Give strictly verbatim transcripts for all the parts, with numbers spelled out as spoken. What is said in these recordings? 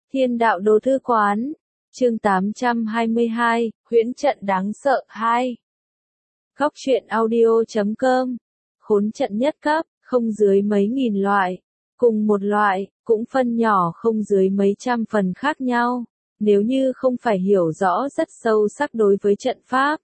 Thiên đạo đồ thư quán. Chương tám trăm hai mươi hai, huyễn trận đáng sợ hai. Góc truyện audio chấm com. Khốn trận nhất cấp, không dưới mấy nghìn loại. Cùng một loại, cũng phân nhỏ không dưới mấy trăm phần khác nhau. Nếu như không phải hiểu rõ rất sâu sắc đối với trận pháp,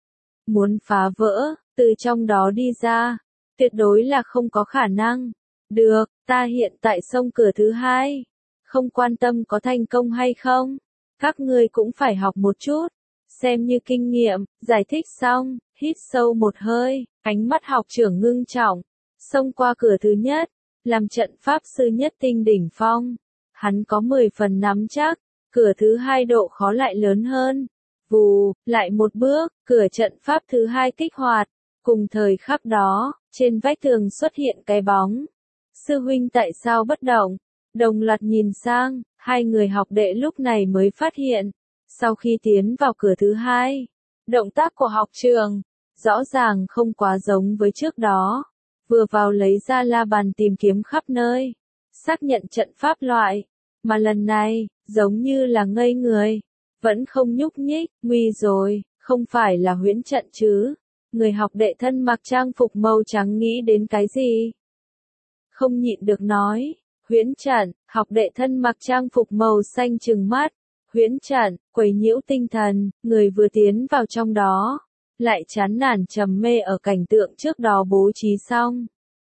muốn phá vỡ, từ trong đó đi ra, tuyệt đối là không có khả năng. Được, ta hiện tại xông cửa thứ hai. Không quan tâm có thành công hay không. Các ngươi cũng phải học một chút. Xem như kinh nghiệm, giải thích xong, hít sâu một hơi, ánh mắt học trưởng ngưng trọng. Xông qua cửa thứ nhất, làm trận pháp sư nhất tinh đỉnh phong. Hắn có mười phần nắm chắc, cửa thứ hai độ khó lại lớn hơn. Vù, lại một bước, cửa trận pháp thứ hai kích hoạt. Cùng thời khắc đó, trên vách tường xuất hiện cái bóng. Sư huynh tại sao bất động? Đồng loạt nhìn sang, hai người học đệ lúc này mới phát hiện. Sau khi tiến vào cửa thứ hai, động tác của học trường, rõ ràng không quá giống với trước đó. Vừa vào lấy ra la bàn tìm kiếm khắp nơi, xác nhận trận pháp loại, mà lần này, giống như là ngây người, vẫn không nhúc nhích, nguy rồi, không phải là huyễn trận chứ. Người học đệ thân mặc trang phục màu trắng nghĩ đến cái gì? Không nhịn được nói, huyễn trận, học đệ thân mặc trang phục màu xanh trừng mắt, huyễn trận, quấy nhiễu tinh thần, người vừa tiến vào trong đó, lại chán nản trầm mê ở cảnh tượng trước đó bố trí xong.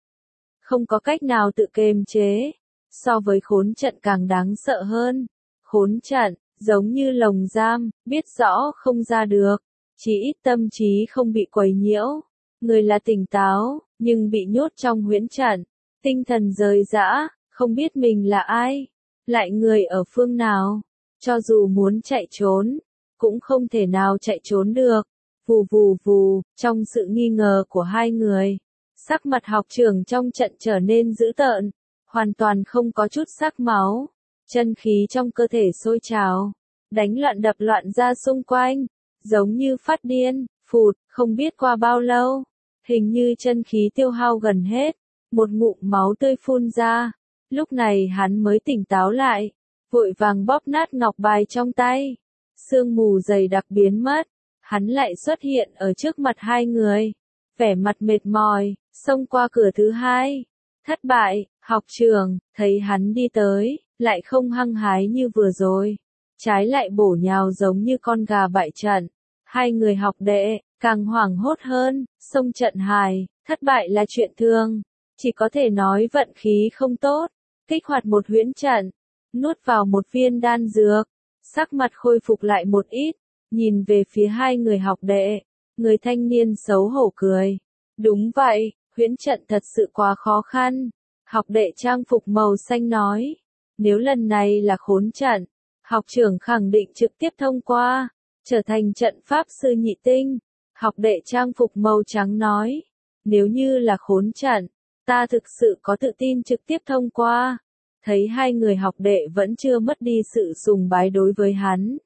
Không có cách nào tự kiềm chế, so với khốn trận càng đáng sợ hơn. Khốn trận, giống như lồng giam, biết rõ không ra được, chỉ ít tâm trí không bị quấy nhiễu. Người là tỉnh táo, nhưng bị nhốt trong huyễn trận, tinh thần rời rã, không biết mình là ai, lại người ở phương nào. Cho dù muốn chạy trốn, cũng không thể nào chạy trốn được. Vù vù vù, trong sự nghi ngờ của hai người, sắc mặt học trưởng trong trận trở nên dữ tợn, hoàn toàn không có chút sắc máu. Chân khí trong cơ thể sôi trào, đánh loạn đập loạn ra xung quanh, giống như phát điên. Phụt, không biết qua bao lâu, hình như chân khí tiêu hao gần hết, một ngụm máu tươi phun ra. Lúc này hắn mới tỉnh táo lại, vội vàng bóp nát ngọc bài trong tay. Sương mù dày đặc biến mất, hắn lại xuất hiện ở trước mặt hai người, vẻ mặt mệt mỏi, xông qua cửa thứ hai. Thất bại, học trưởng, thấy hắn đi tới, lại không hăng hái như vừa rồi, trái lại bổ nhào giống như con gà bại trận. Hai người học đệ, càng hoảng hốt hơn, xông trận hài, thất bại là chuyện thường, chỉ có thể nói vận khí không tốt. Kích hoạt một huyễn trận, nuốt vào một viên đan dược, sắc mặt khôi phục lại một ít, nhìn về phía hai người học đệ, người thanh niên xấu hổ cười. Đúng vậy, huyễn trận thật sự quá khó khăn. Học đệ trang phục màu xanh nói, nếu lần này là khốn trận, học trưởng khẳng định trực tiếp thông qua, trở thành trận pháp sư nhị tinh. Học đệ trang phục màu trắng nói, nếu như là khốn trận, ta thực sự có tự tin trực tiếp thông qua. Thấy hai người học đệ vẫn chưa mất đi sự sùng bái đối với hắn,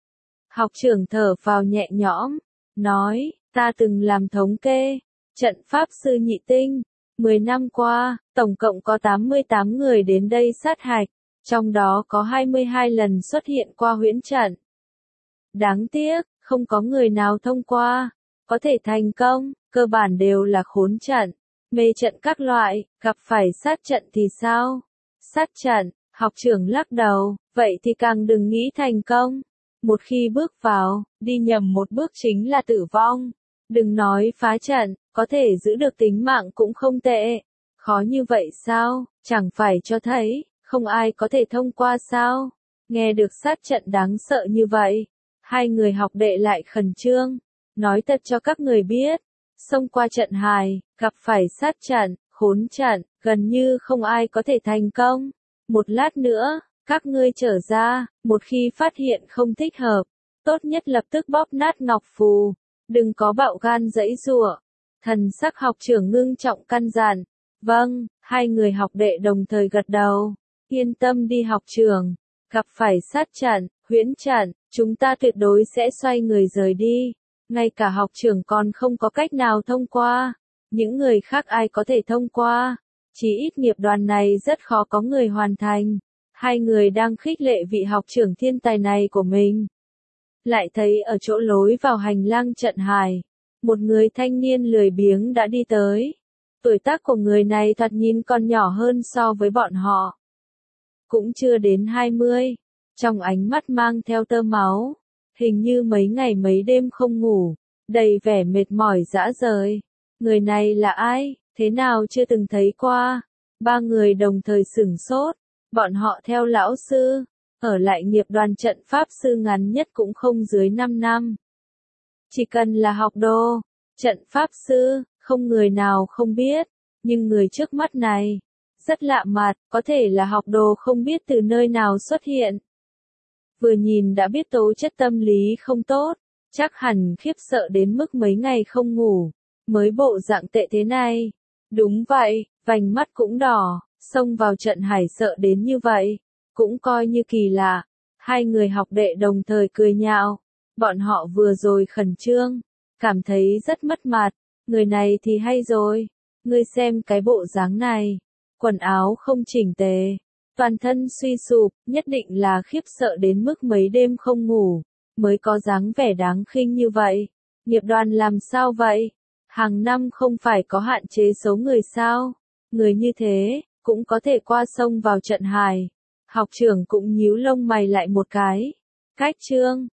học trưởng thở phào nhẹ nhõm, nói, ta từng làm thống kê, trận pháp sư nhị tinh, mười năm qua, tổng cộng có tám mươi tám người đến đây sát hạch, trong đó có hai mươi hai lần xuất hiện qua huyễn trận. Đáng tiếc, không có người nào thông qua, có thể thành công, cơ bản đều là khốn trận, mê trận các loại. Gặp phải sát trận thì sao? Sát trận, học trưởng lắc đầu, vậy thì càng đừng nghĩ thành công. Một khi bước vào, đi nhầm một bước chính là tử vong. Đừng nói phá trận, có thể giữ được tính mạng cũng không tệ. Khó như vậy sao? Chẳng phải cho thấy, không ai có thể thông qua sao? Nghe được sát trận đáng sợ như vậy, hai người học đệ lại khẩn trương. Nói thật cho các người biết, xông qua trận hài, gặp phải sát trận, khốn trận, gần như không ai có thể thành công. Một lát nữa, các ngươi trở ra, một khi phát hiện không thích hợp, tốt nhất lập tức bóp nát ngọc phù, đừng có bạo gan giãy giụa. Thần sắc học trưởng ngưng trọng căn dặn. Vâng, hai người học đệ đồng thời gật đầu. Yên tâm đi học trưởng, gặp phải sát trận, huyễn trận, chúng ta tuyệt đối sẽ xoay người rời đi. Ngay cả học trưởng còn không có cách nào thông qua, những người khác ai có thể thông qua? Chỉ ít nghiệp đoàn này rất khó có người hoàn thành. Hai người đang khích lệ vị học trưởng thiên tài này của mình. Lại thấy ở chỗ lối vào hành lang trận hài, một người thanh niên lười biếng đã đi tới. Tuổi tác của người này thoạt nhìn còn nhỏ hơn so với bọn họ. Cũng chưa đến hai mươi, trong ánh mắt mang theo tơ máu, hình như mấy ngày mấy đêm không ngủ, đầy vẻ mệt mỏi dã rời. Người này là ai, thế nào chưa từng thấy qua? Ba người đồng thời sửng sốt, bọn họ theo lão sư, ở lại nghiệp đoàn trận pháp sư ngắn nhất cũng không dưới năm năm. Chỉ cần là học đồ, trận pháp sư, không người nào không biết, nhưng người trước mắt này, rất lạ mặt, có thể là học đồ không biết từ nơi nào xuất hiện. Vừa nhìn đã biết tố chất tâm lý không tốt, chắc hẳn khiếp sợ đến mức mấy ngày không ngủ, mới bộ dạng tệ thế này. Đúng vậy, vành mắt cũng đỏ, xông vào trận hải sợ đến như vậy, cũng coi như kỳ lạ. Hai người học đệ đồng thời cười nhạo, bọn họ vừa rồi khẩn trương, cảm thấy rất mất mặt, người này thì hay rồi, ngươi xem cái bộ dáng này, quần áo không chỉnh tề, toàn thân suy sụp, nhất định là khiếp sợ đến mức mấy đêm không ngủ, mới có dáng vẻ đáng khinh như vậy. Nghiệp đoàn làm sao vậy? Hàng năm không phải có hạn chế số người sao? Người như thế, cũng có thể qua sông vào trận hài. Học trưởng cũng nhíu lông mày lại một cái. Cách trương,